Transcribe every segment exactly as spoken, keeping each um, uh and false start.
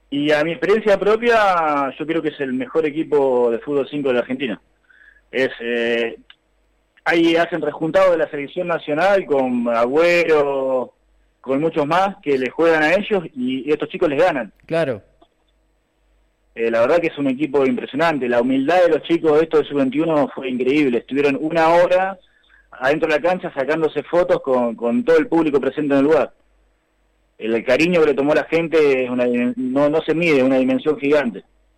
Y a mi experiencia propia, yo creo que es el mejor equipo de fútbol cinco de la Argentina. Es eh, Ahí hacen rejuntado de la selección nacional con Agüero, con muchos más que le juegan a ellos y estos chicos les ganan. Claro. Eh, la verdad que es un equipo impresionante. La humildad de los chicos de estos de sub veintiuno fue increíble. Estuvieron una hora adentro de la cancha sacándose fotos con, con todo el público presente en el lugar. El, el cariño que le tomó la gente es una, no, no se mide, es una dimensión gigante.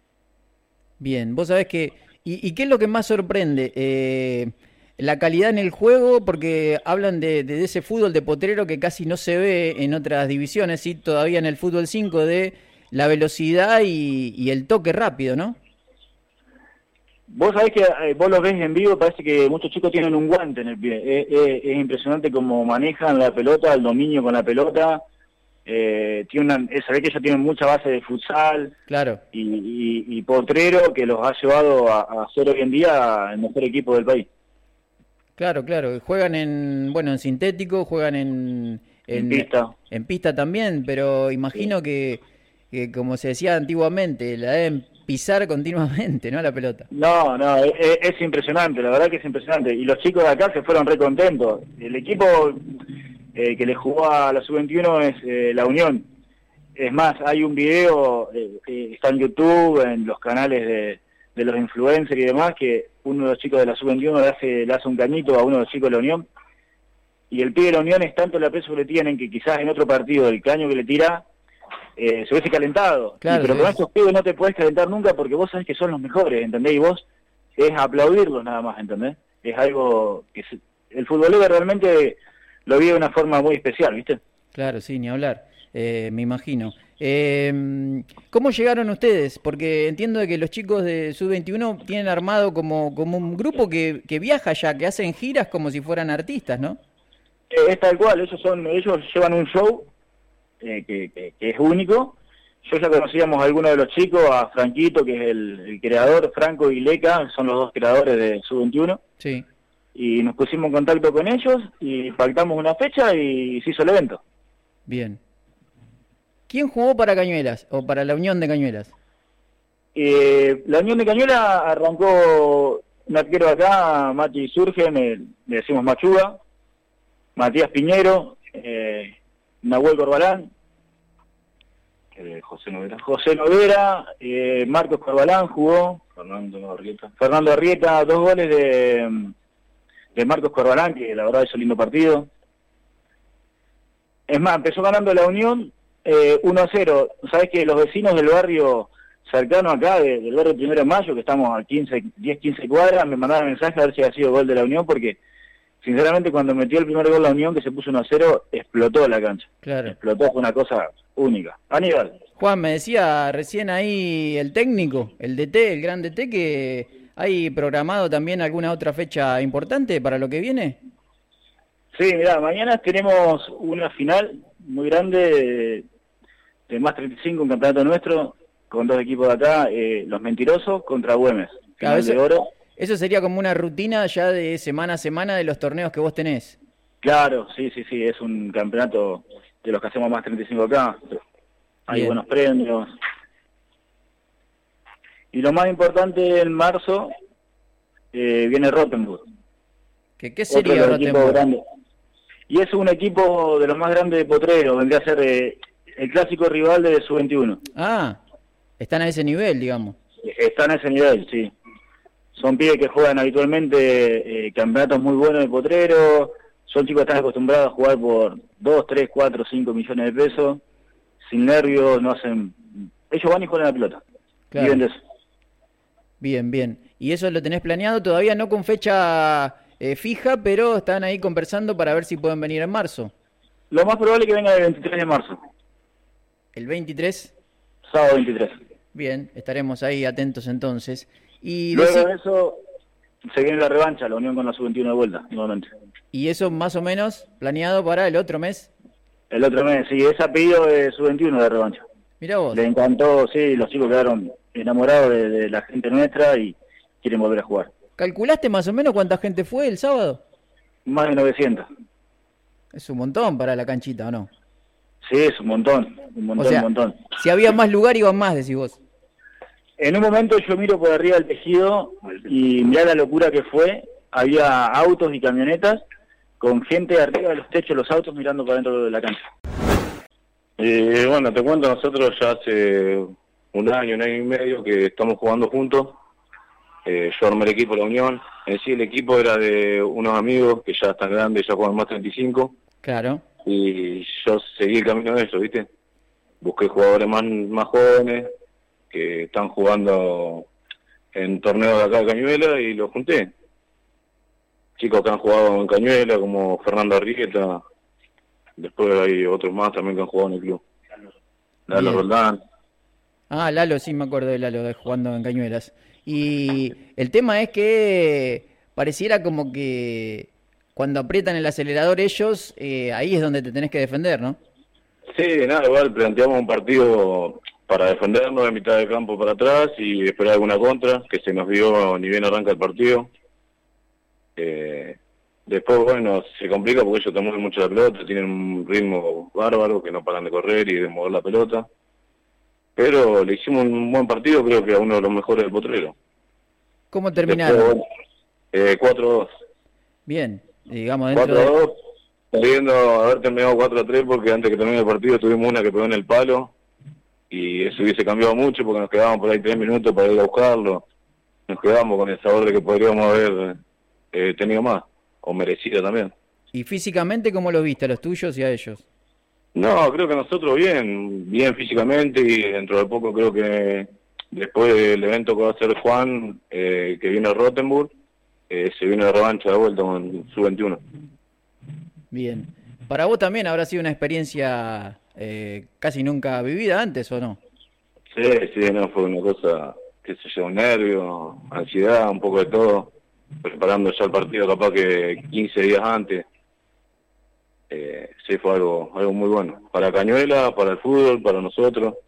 Bien, vos sabés que... ¿Y, y qué es lo que más sorprende? Eh, la calidad en el juego, porque hablan de, de ese fútbol de potrero que casi no se ve en otras divisiones, ¿sí? Todavía en el fútbol cinco, de la velocidad y, y el toque rápido, ¿no? Vos sabés que eh, vos los ves en vivo, parece que muchos chicos tienen un guante en el pie. Es, es, es impresionante cómo manejan la pelota, el dominio con la pelota. Eh, tiene una, eh, sabés que ellos tienen mucha base de futsal, claro, y, y, y potrero, que los ha llevado a, a ser hoy en día el mejor equipo del país. Claro, claro. Juegan en, bueno, en sintético, juegan en, En en, pista. en pista también, pero imagino Sí. que, que, como se decía antiguamente, la deben pisar continuamente, ¿no? La pelota. No, no, es, es impresionante, la verdad que es impresionante. Y los chicos de acá se fueron re contentos. El equipo eh, que le jugó a la sub veintiuno es eh, La Unión. Es más, hay un video, eh, eh, está en YouTube, en los canales de, de los influencers y demás, que uno de los chicos de la sub veintiuno le hace, le hace un cañito a uno de los chicos de La Unión. Y el pibe de La Unión es tanto el aprecio que le tienen que quizás en otro partido el caño que le tira eh, se hubiese calentado. Claro, Y, pero sí. con estos pibes no te podés calentar nunca porque vos sabés que son los mejores, ¿entendés? Y vos es aplaudirlos nada más, ¿entendés? Es algo que se, el futbolero realmente lo vive de una forma muy especial, ¿viste? Claro, sí, ni hablar, eh, me imagino. Eh, ¿Cómo llegaron ustedes? Porque entiendo de que los chicos de sub veintiuno tienen armado como, como un grupo que, que viaja ya, que hacen giras como si fueran artistas, ¿no? Eh, es tal cual, ellos son, ellos llevan un show eh, que, que, que es único. Yo ya conocíamos a algunos de los chicos, a Franquito, que es el, el creador, Franco y Leca, son los dos creadores de sub veintiuno. Sí. Y nos pusimos en contacto con ellos y pactamos una fecha y se hizo el evento. Bien. ¿Quién jugó para Cañuelas o para la Unión de Cañuelas? Eh, la Unión de Cañuelas arrancó un arquero acá, Mati Surge, me, le decimos Machuga, Matías Piñero, eh, Nahuel Corbalán, eh, José Novera, José Novera eh, Marcos Corbalán jugó, Fernando Arrieta, Fernando Arrieta, dos goles de, de Marcos Corbalán, que la verdad hizo lindo partido. Es más, empezó ganando la Unión eh, uno a cero. Sabés que los vecinos del barrio cercano acá, de, del barrio Primero de Mayo, que estamos a quince, diez, quince cuadras, me mandaron mensaje a ver si había sido gol de la Unión, porque sinceramente cuando metió el primer gol la Unión, que se puso uno a cero, explotó la cancha. Claro. Explotó, fue una cosa única. Aníbal. Juan, me decía recién ahí el técnico, el D T, el gran D T, que hay programado también alguna otra fecha importante para lo que viene. Sí, mirá, mañana tenemos una final muy grande de, de más treinta y cinco, un campeonato nuestro, con dos equipos de acá, eh, Los Mentirosos contra Güemes, final Claro, eso, de oro. eso sería como una rutina ya de semana a semana de los torneos que vos tenés. Claro, sí, sí, sí, es un campeonato de los que hacemos más treinta y cinco acá, hay Bien. buenos premios. Y lo más importante, en marzo eh, viene Rottenburg. ¿Qué, qué Otro de sería los equipos Rottenburg? grandes. Y es un equipo de los más grandes de Potrero, vendría a ser eh, el clásico rival de sub veintiuno. Ah, están a ese nivel, digamos. Están a ese nivel, sí. Son pibes que juegan habitualmente eh, campeonatos muy buenos de Potrero, son chicos que están acostumbrados a jugar por dos, tres, cuatro, cinco millones de pesos, sin nervios, no hacen... Ellos van y juegan a la pelota. Claro. Viven de eso. Bien, bien. ¿Y eso lo tenés planeado todavía no con fecha eh, fija, pero están ahí conversando para ver si pueden venir en marzo? Lo más probable es que venga el veintitrés de marzo, ¿El veintitrés? sábado veintitrés. Bien, estaremos ahí atentos entonces. Y, Luego decí- de eso se viene la revancha, la unión con la sub veintiuno de vuelta, nuevamente. ¿Y eso más o menos planeado para el otro mes? El otro mes, sí, es a pedido de sub veintiuno de revancha. Mirá vos. Le encantó, sí, los chicos quedaron enamorados de, de la gente nuestra y quieren volver a jugar. ¿Calculaste más o menos cuánta gente fue el sábado? Más de novecientos. Es un montón para la canchita, ¿o no? Sí, es un montón, un montón, O sea, un montón. si había más lugar, iban más, decís vos. En un momento yo miro por arriba del tejido y mirá la locura que fue. Había autos y camionetas con gente arriba de los techos de los autos mirando para dentro de la cancha. Y bueno, te cuento, nosotros ya hace un año, un año y medio que estamos jugando juntos. Eh, yo armé el equipo de la Unión. En sí el equipo era de unos amigos que ya están grandes, ya juegan más treinta y cinco. Claro. Y yo seguí el camino de ellos, ¿viste? Busqué jugadores más, más jóvenes que están jugando en torneos de acá de Cañuela y los junté. Chicos que han jugado en Cañuela, como Fernando Arrieta. Después hay otros más también que han jugado en el club. Lalo Roldán. Ah, Lalo, sí me acuerdo de Lalo, de jugando en Cañuelas. Y el tema es que pareciera como que cuando aprietan el acelerador ellos, eh, ahí es donde te tenés que defender, ¿no? Sí, nada, igual planteamos un partido para defendernos de mitad de campo para atrás y esperar alguna contra, que se nos dio ni bien arranca el partido. Eh, después, bueno, se complica porque ellos te mueven mucho la pelota, tienen un ritmo bárbaro, que no paran de correr y de mover la pelota. Pero le hicimos un buen partido, creo que a uno de los mejores del Potrero. ¿Cómo terminaron? Después, bueno, eh, cuatro a dos. Bien, digamos dentro cuatro a dos, de... pudiendo haber terminado cuatro a tres porque antes que termine el partido tuvimos una que pegó en el palo y eso hubiese cambiado mucho porque nos quedábamos por ahí tres minutos para ir a buscarlo. Nos quedamos con el sabor de que podríamos haber eh, tenido más, o merecido también. ¿Y físicamente cómo los viste, a los tuyos y a ellos? No, creo que nosotros bien, bien físicamente y dentro de poco creo que después del evento que va a hacer Juan, eh, que viene a Rothenburg, eh, se viene de revancha de vuelta con su veintiuno. Bien. ¿Para vos también habrá sido una experiencia eh, casi nunca vivida antes o no? Sí, sí, no, fue una cosa que se llevó nervio, ansiedad, un poco de todo, preparando ya el partido capaz que quince días antes. Eh, sí, fue algo, algo muy bueno. Para Cañuela, para el fútbol, para nosotros.